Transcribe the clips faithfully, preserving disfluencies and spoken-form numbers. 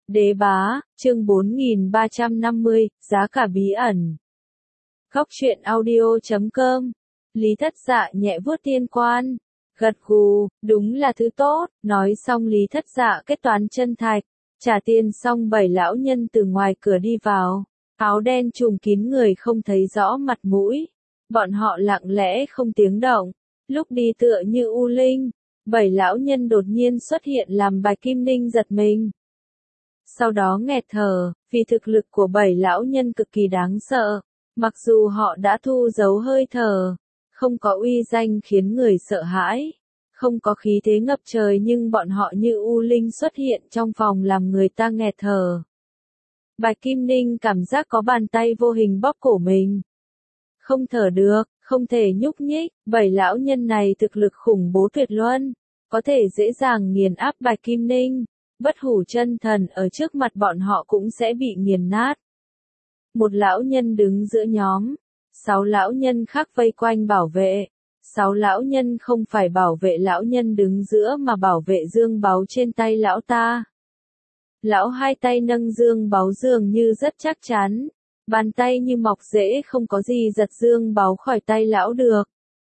Đế bá, chương bốn nghìn ba trăm năm mươi, giá cả bí ẩn. Góc truyện audio chấm com. Lý Thất Dạ nhẹ vuốt tiên quan, gật gù, đúng là thứ tốt. Nói xong Lý Thất Dạ kết toán chân thạch, trả tiền xong bảy lão nhân từ ngoài cửa đi vào, áo đen trùm kín người không thấy rõ mặt mũi. Bọn họ lặng lẽ không tiếng động, lúc đi tựa như u linh. Bảy lão nhân đột nhiên xuất hiện làm Bạch Kim Ninh giật mình. Sau đó nghẹt thở, vì thực lực của bảy lão nhân cực kỳ đáng sợ. Mặc dù họ đã thu giấu hơi thở, không có uy danh khiến người sợ hãi, không có khí thế ngập trời, nhưng bọn họ như u linh xuất hiện trong phòng làm người ta nghẹt thở. Bạch Kim Ninh cảm giác có bàn tay vô hình bóp cổ mình. Không thở được, không thể nhúc nhích, bảy lão nhân này thực lực khủng bố tuyệt luân, có thể dễ dàng nghiền áp Bạch Kim Ninh. Bất hủ chân thần ở trước mặt bọn họ cũng sẽ bị nghiền nát. Một lão nhân đứng giữa nhóm, sáu lão nhân khác vây quanh bảo vệ. Sáu lão nhân không phải bảo vệ lão nhân đứng giữa mà bảo vệ dương báu trên tay lão ta. Lão hai tay nâng dương báu dường như rất chắc chắn, bàn tay như mọc rễ không có gì giật dương báu khỏi tay lão được.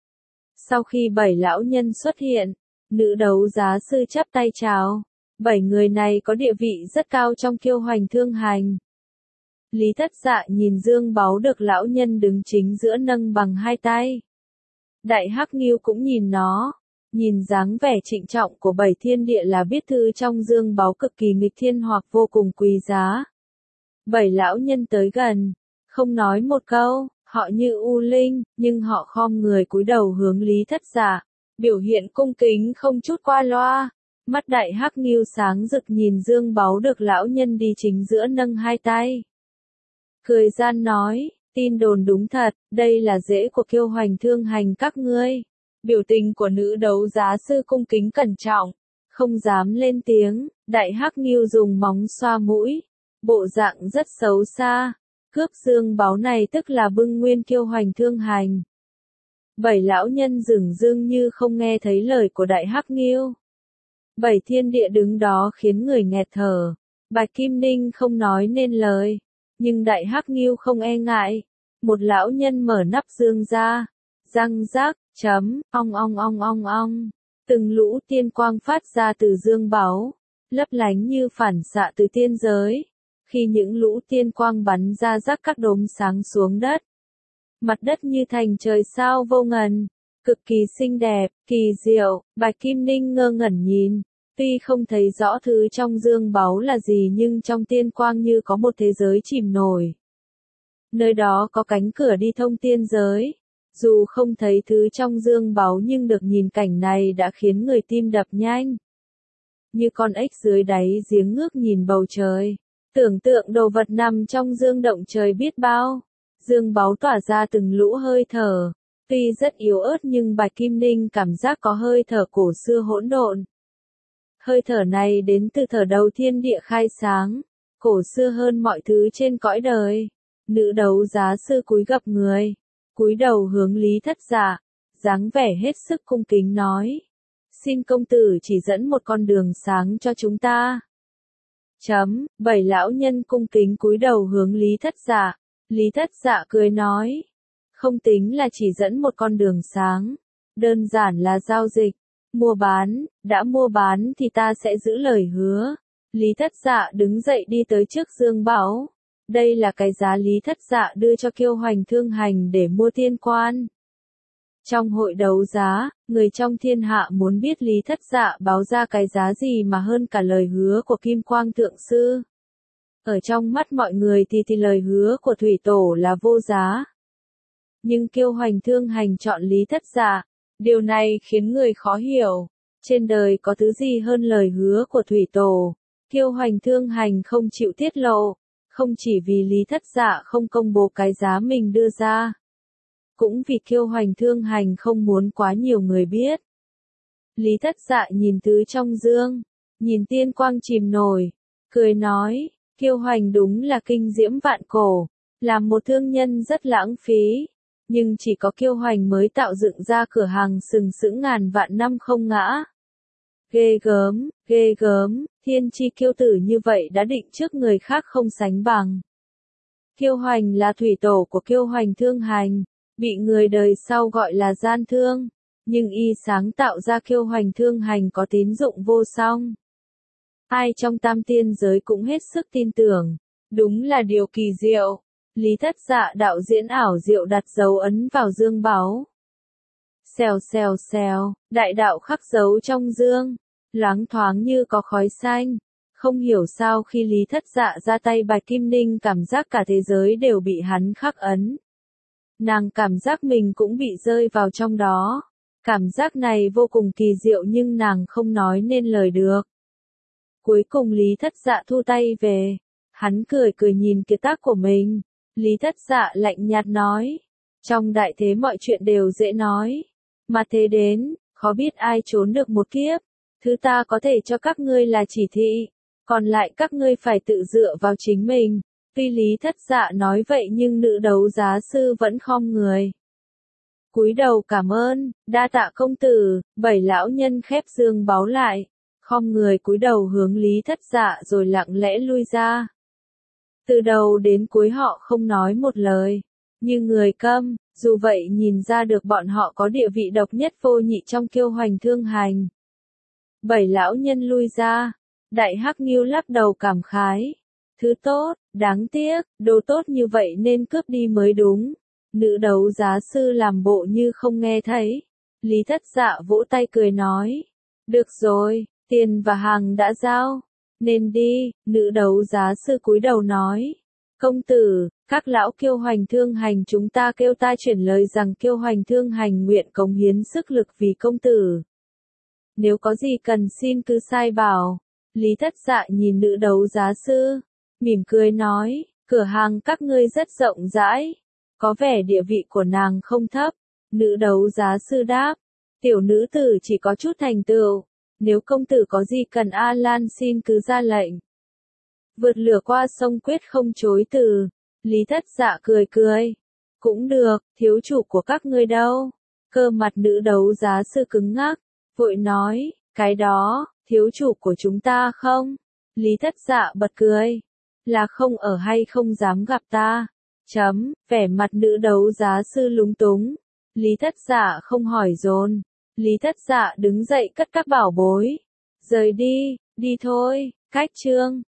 Sau khi bảy lão nhân xuất hiện, nữ đấu giá sư chắp tay chào. Bảy người này có địa vị rất cao trong Kiêu Hoành Thương Hành. Lý Thất Dạ nhìn dương báu được lão nhân đứng chính giữa nâng bằng hai tay. Đại Hắc Ngưu cũng nhìn nó, nhìn dáng vẻ trịnh trọng của bảy thiên địa là biết thư trong dương báu cực kỳ nghịch thiên hoặc vô cùng quý giá. Bảy lão nhân tới gần, không nói một câu, họ như u linh, nhưng họ khom người cúi đầu hướng Lý Thất Dạ, biểu hiện cung kính không chút qua loa. Mắt Đại Hắc Ngưu sáng rực nhìn dương báu được lão nhân đi chính giữa nâng hai tay. Cười gian nói, tin đồn đúng thật, đây là rễ của Kiêu Hoành Thương Hành các ngươi. Biểu tình của nữ đấu giá sư cung kính cẩn trọng, không dám lên tiếng. Đại Hắc Ngưu dùng móng xoa mũi, bộ dạng rất xấu xa. Cướp dương báu này tức là bưng nguyên Kiêu Hoành Thương Hành. Bảy lão nhân dửng dưng như không nghe thấy lời của Đại Hắc Ngưu. Bảy thiên địa đứng đó khiến người nghẹt thở. Bạch Kim Ninh không nói nên lời, nhưng Đại Hắc Ngưu không e ngại. Một lão nhân mở nắp dương ra, răng rác, chấm, ong ong ong ong ong. Từng lũ tiên quang phát ra từ dương báu, lấp lánh như phản xạ từ tiên giới. Khi những lũ tiên quang bắn ra rắc các đốm sáng xuống đất, mặt đất như thành trời sao vô ngần. Cực kỳ xinh đẹp, kỳ diệu. Bạch Kim Ninh ngơ ngẩn nhìn, tuy không thấy rõ thứ trong dương báu là gì nhưng trong tiên quang như có một thế giới chìm nổi. Nơi đó có cánh cửa đi thông tiên giới. Dù không thấy thứ trong dương báu nhưng được nhìn cảnh này đã khiến người tim đập nhanh. Như con ếch dưới đáy giếng ngước nhìn bầu trời, tưởng tượng đồ vật nằm trong dương động trời biết bao. Dương báu tỏa ra từng lũ hơi thở. Tuy rất yếu ớt nhưng Bạch Kim Ninh cảm giác có hơi thở cổ xưa hỗn độn. Hơi thở này đến từ thở đầu thiên địa khai sáng, cổ xưa hơn mọi thứ trên cõi đời. Nữ đấu giá sư cúi gập người, cúi đầu hướng Lý Thất Dạ, dáng vẻ hết sức cung kính nói. Xin công tử chỉ dẫn một con đường sáng cho chúng ta. Chấm, bảy lão nhân cung kính cúi đầu hướng Lý Thất Dạ. Lý Thất Dạ cười nói. Không tính là chỉ dẫn một con đường sáng, đơn giản là giao dịch, mua bán. Đã mua bán thì ta sẽ giữ lời hứa. Lý Thất Dạ đứng dậy đi tới trước dương báu. Đây là cái giá Lý Thất Dạ đưa cho Kiêu Hoành Thương Hành để mua tiên quan. Trong hội đấu giá, người trong thiên hạ muốn biết Lý Thất Dạ báo ra cái giá gì mà hơn cả lời hứa của Kim Quang Thượng Sư. Ở trong mắt mọi người thì thì lời hứa của Thủy Tổ là vô giá. Nhưng Kiêu Hoành Thương Hành chọn Lý Thất Dạ, điều này khiến người khó hiểu. Trên đời có thứ gì hơn lời hứa của Thủy Tổ? Kiêu Hoành Thương Hành không chịu tiết lộ, không chỉ vì Lý Thất Dạ không công bố cái giá mình đưa ra, cũng vì Kiêu Hoành Thương Hành không muốn quá nhiều người biết. Lý Thất Dạ nhìn thứ trong dương, nhìn tiên quang chìm nổi, cười nói, Kiêu Hoành đúng là kinh diễm vạn cổ, làm một thương nhân rất lãng phí. Nhưng chỉ có Kiêu Hoành mới tạo dựng ra cửa hàng sừng sững ngàn vạn năm không ngã. Ghê gớm, ghê gớm, Thiên chi kiêu tử như vậy đã định trước người khác không sánh bằng. Kiêu Hoành là thủy tổ của Kiêu Hoành Thương Hành, bị người đời sau gọi là gian thương, nhưng y sáng tạo ra Kiêu Hoành Thương Hành có tín dụng vô song. Ai trong tam tiên giới cũng hết sức tin tưởng, đúng là điều kỳ diệu. Lý Thất Dạ đạo diễn ảo diệu đặt dấu ấn vào dương báu. Xèo xèo xèo, đại đạo khắc dấu trong dương, loáng thoáng như có khói xanh. Không hiểu sao khi Lý Thất Dạ ra tay Bạch Kim Ninh cảm giác cả thế giới đều bị hắn khắc ấn. Nàng cảm giác mình cũng bị rơi vào trong đó. Cảm giác này vô cùng kỳ diệu nhưng nàng không nói nên lời được. Cuối cùng Lý Thất Dạ thu tay về. Hắn cười cười nhìn kiệt tác của mình. Lý Thất Dạ lạnh nhạt nói. Trong đại thế mọi chuyện đều dễ nói. Mà thế đến, khó biết ai trốn được một kiếp. Thứ ta có thể cho các ngươi là chỉ thị. Còn lại các ngươi phải tự dựa vào chính mình. Tuy Lý Thất Dạ nói vậy nhưng nữ đấu giá sư vẫn khom người. Cúi đầu cảm ơn, đa tạ công tử, bảy lão nhân khép dương báu lại. Khom người cúi đầu hướng Lý Thất Dạ rồi lặng lẽ lui ra. Từ đầu đến cuối họ không nói một lời. Như người câm, dù vậy nhìn ra được bọn họ có địa vị độc nhất vô nhị trong Kiêu Hoành Thương Hành. Bảy lão nhân lui ra. Đại Hắc Ngưu lắc đầu cảm khái. Thứ tốt, đáng tiếc, đồ tốt như vậy nên cướp đi mới đúng. Nữ đấu giá sư làm bộ như không nghe thấy. Lý Thất Dạ vỗ tay cười nói. Được rồi, tiền và hàng đã giao. Nên đi, nữ đấu giá sư cúi đầu nói. Công tử, các lão Kiêu Hoành Thương Hành chúng ta kêu ta chuyển lời rằng Kiêu Hoành Thương Hành nguyện cống hiến sức lực vì công tử. Nếu có gì cần xin cứ sai bảo. Lý Thất Dạ nhìn nữ đấu giá sư, mỉm cười nói, cửa hàng các ngươi rất rộng rãi, có vẻ địa vị của nàng không thấp. Nữ đấu giá sư đáp, tiểu nữ tử chỉ có chút thành tựu, nếu công tử có gì cần A Lan xin cứ ra lệnh. Vượt lửa qua sông quyết không chối từ. Lý Thất Dạ cười cười, cũng được, thiếu chủ của các ngươi đâu? Cơ mặt nữ đấu giá sư cứng ngắc, vội nói, cái đó, thiếu chủ của chúng ta không? Lý Thất Dạ bật cười, là không ở hay không dám gặp ta? Chấm, vẻ mặt nữ đấu giá sư lúng túng. Lý Thất Dạ không hỏi dồn. Lý Thất Dạ đứng dậy cất các bảo bối. Rời đi, đi thôi, cách chương.